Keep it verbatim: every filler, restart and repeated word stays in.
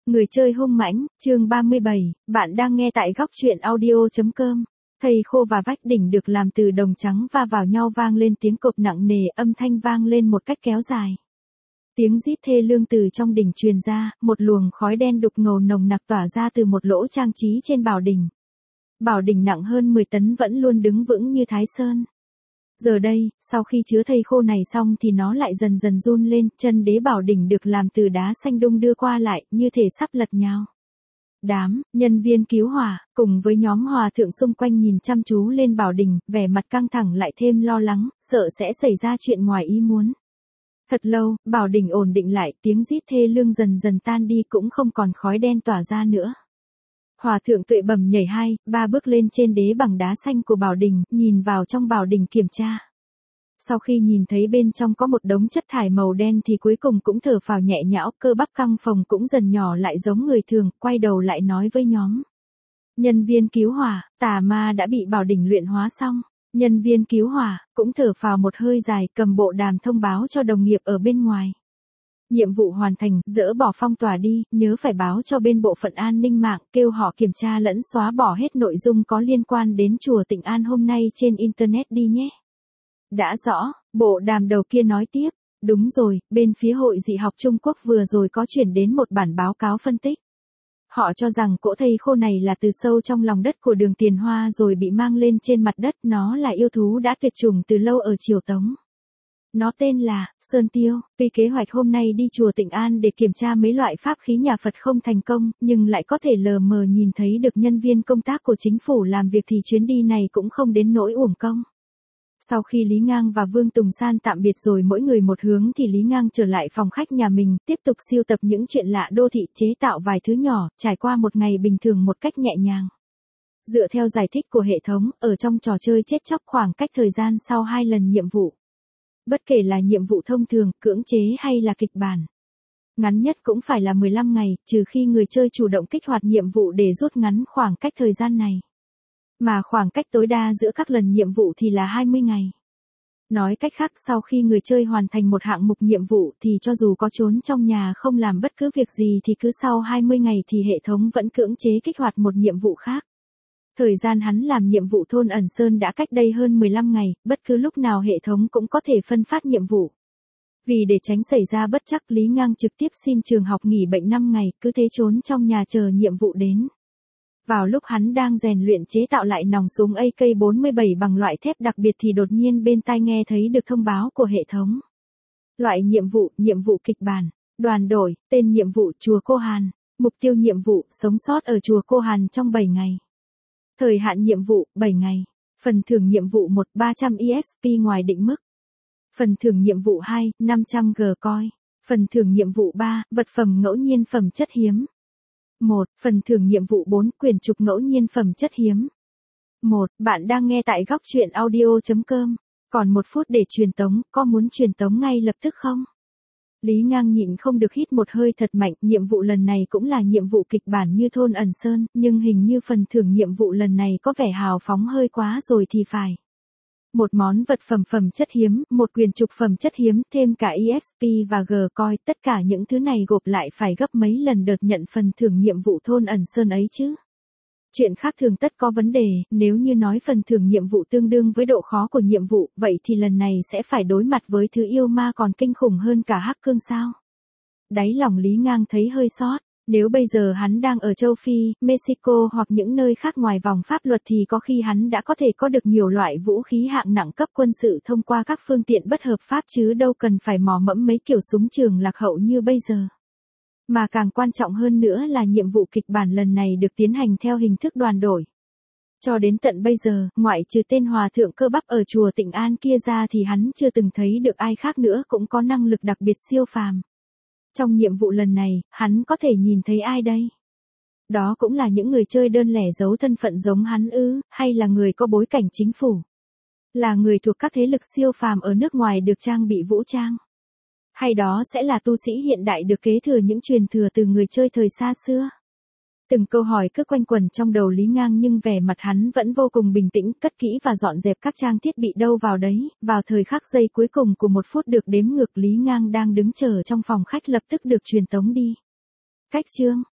Người chơi hung mãnh, chương ba mươi bảy, bạn đang nghe tại góc truyện audio.com. Thầy khô và vách đỉnh được làm từ đồng trắng va vào nhau vang lên tiếng cộp nặng nề, âm thanh vang lên một cách kéo dài. Tiếng rít thê lương từ trong đỉnh truyền ra, một luồng khói đen đục ngầu nồng nặc tỏa ra từ một lỗ trang trí trên bảo đỉnh. Bảo đỉnh nặng hơn mười tấn vẫn luôn đứng vững như Thái Sơn. Giờ đây, sau khi chứa thây khô này xong thì nó lại dần dần run lên, chân đế bảo đỉnh được làm từ đá xanh đung đưa qua lại, như thể sắp lật nhào. Đám nhân viên cứu hỏa, cùng với nhóm hòa thượng xung quanh nhìn chăm chú lên bảo đỉnh, vẻ mặt căng thẳng lại thêm lo lắng, sợ sẽ xảy ra chuyện ngoài ý muốn. Thật lâu, bảo đỉnh ổn định lại, tiếng rít thê lương dần dần tan đi, cũng không còn khói đen tỏa ra nữa. Hòa thượng Tuệ bầm nhảy hai, ba bước lên trên đế bằng đá xanh của bảo đỉnh, nhìn vào trong bảo đỉnh kiểm tra. Sau khi nhìn thấy bên trong có một đống chất thải màu đen thì cuối cùng cũng thở phào nhẹ nhõm, cơ bắp căng phồng cũng dần nhỏ lại giống người thường, quay đầu lại nói với nhóm nhân viên cứu hỏa, tà ma đã bị bảo đỉnh luyện hóa xong. Nhân viên cứu hỏa cũng thở phào một hơi dài, cầm bộ đàm thông báo cho đồng nghiệp ở bên ngoài. Nhiệm vụ hoàn thành, dỡ bỏ phong tỏa đi, nhớ phải báo cho bên bộ phận an ninh mạng, kêu họ kiểm tra lẫn xóa bỏ hết nội dung có liên quan đến chùa Tịnh An hôm nay trên Internet đi nhé. Đã rõ, bộ đàm đầu kia nói tiếp, đúng rồi, bên phía Hội Dị học Trung Quốc vừa rồi có chuyển đến một bản báo cáo phân tích. Họ cho rằng cỗ thây khô này là từ sâu trong lòng đất của Đường Tiền Hoa rồi bị mang lên trên mặt đất, nó là yêu thú đã tuyệt chủng từ lâu ở Triều Tống. Nó tên là Sơn Tiêu. Tuy kế hoạch hôm nay đi chùa Tịnh An để kiểm tra mấy loại pháp khí nhà Phật không thành công, nhưng lại có thể lờ mờ nhìn thấy được nhân viên công tác của chính phủ làm việc thì chuyến đi này cũng không đến nỗi uổng công. Sau khi Lý Ngang và Vương Tùng San tạm biệt rồi mỗi người một hướng thì Lý Ngang trở lại phòng khách nhà mình, tiếp tục sưu tập những chuyện lạ đô thị, chế tạo vài thứ nhỏ, trải qua một ngày bình thường một cách nhẹ nhàng. Dựa theo giải thích của hệ thống, ở trong trò chơi chết chóc khoảng cách thời gian sau hai lần nhiệm vụ. Bất kể là nhiệm vụ thông thường, cưỡng chế hay là kịch bản. Ngắn nhất cũng phải là mười lăm ngày, trừ khi người chơi chủ động kích hoạt nhiệm vụ để rút ngắn khoảng cách thời gian này. Mà khoảng cách tối đa giữa các lần nhiệm vụ thì là hai mươi ngày. Nói cách khác, sau khi người chơi hoàn thành một hạng mục nhiệm vụ thì cho dù có trốn trong nhà không làm bất cứ việc gì thì cứ sau hai mươi ngày thì hệ thống vẫn cưỡng chế kích hoạt một nhiệm vụ khác. Thời gian hắn làm nhiệm vụ thôn ẩn sơn đã cách đây hơn mười lăm ngày, bất cứ lúc nào hệ thống cũng có thể phân phát nhiệm vụ. Vì để tránh xảy ra bất trắc, Lý Ngang trực tiếp xin trường học nghỉ bệnh năm ngày, cứ thế trốn trong nhà chờ nhiệm vụ đến. Vào lúc hắn đang rèn luyện chế tạo lại nòng súng A K bốn mươi bảy bằng loại thép đặc biệt thì đột nhiên bên tai nghe thấy được thông báo của hệ thống. Loại nhiệm vụ, nhiệm vụ kịch bản, đoàn đội, tên nhiệm vụ chùa Cô Hàn, mục tiêu nhiệm vụ, sống sót ở chùa Cô Hàn trong bảy ngày. Thời hạn nhiệm vụ, bảy ngày. Phần thưởng nhiệm vụ một, ba trăm E X P ngoài định mức. Phần thưởng nhiệm vụ hai, năm trăm G coin. Phần thưởng nhiệm vụ ba, vật phẩm ngẫu nhiên phẩm chất hiếm. một. Phần thưởng nhiệm vụ bốn, quyển trục ngẫu nhiên phẩm chất hiếm. một. Bạn đang nghe tại góc truyện audio.com. Còn một phút để truyền tống, có muốn truyền tống ngay lập tức không? Lý Ngang nhịn không được hít một hơi thật mạnh, nhiệm vụ lần này cũng là nhiệm vụ kịch bản như thôn ẩn sơn, nhưng hình như phần thưởng nhiệm vụ lần này có vẻ hào phóng hơi quá rồi thì phải. Một món vật phẩm phẩm chất hiếm, một quyền trục phẩm chất hiếm, thêm cả E X P và G coin, tất cả những thứ này gộp lại phải gấp mấy lần đợt nhận phần thưởng nhiệm vụ thôn ẩn sơn ấy chứ. Chuyện khác thường tất có vấn đề, nếu như nói phần thưởng nhiệm vụ tương đương với độ khó của nhiệm vụ, vậy thì lần này sẽ phải đối mặt với thứ yêu ma còn kinh khủng hơn cả Hắc Cương sao. Đáy lòng Lý Ngang thấy hơi xót. Nếu bây giờ hắn đang ở châu Phi, Mexico hoặc những nơi khác ngoài vòng pháp luật thì có khi hắn đã có thể có được nhiều loại vũ khí hạng nặng cấp quân sự thông qua các phương tiện bất hợp pháp chứ đâu cần phải mò mẫm mấy kiểu súng trường lạc hậu như bây giờ. Mà càng quan trọng hơn nữa là nhiệm vụ kịch bản lần này được tiến hành theo hình thức đoàn đội. Cho đến tận bây giờ, ngoại trừ tên hòa thượng cơ bắp ở chùa Tịnh An kia ra thì hắn chưa từng thấy được ai khác nữa cũng có năng lực đặc biệt siêu phàm. Trong nhiệm vụ lần này, hắn có thể nhìn thấy ai đây? Đó cũng là những người chơi đơn lẻ giấu thân phận giống hắn ư, hay là người có bối cảnh chính phủ? Là người thuộc các thế lực siêu phàm ở nước ngoài được trang bị vũ trang? Hay đó sẽ là tu sĩ hiện đại được kế thừa những truyền thừa từ người chơi thời xa xưa? Từng câu hỏi cứ quanh quẩn trong đầu Lý Ngang nhưng vẻ mặt hắn vẫn vô cùng bình tĩnh, cất kỹ và dọn dẹp các trang thiết bị đâu vào đấy. Vào thời khắc giây cuối cùng của một phút được đếm ngược, Lý Ngang đang đứng chờ trong phòng khách lập tức được truyền tống đi. Cách chương,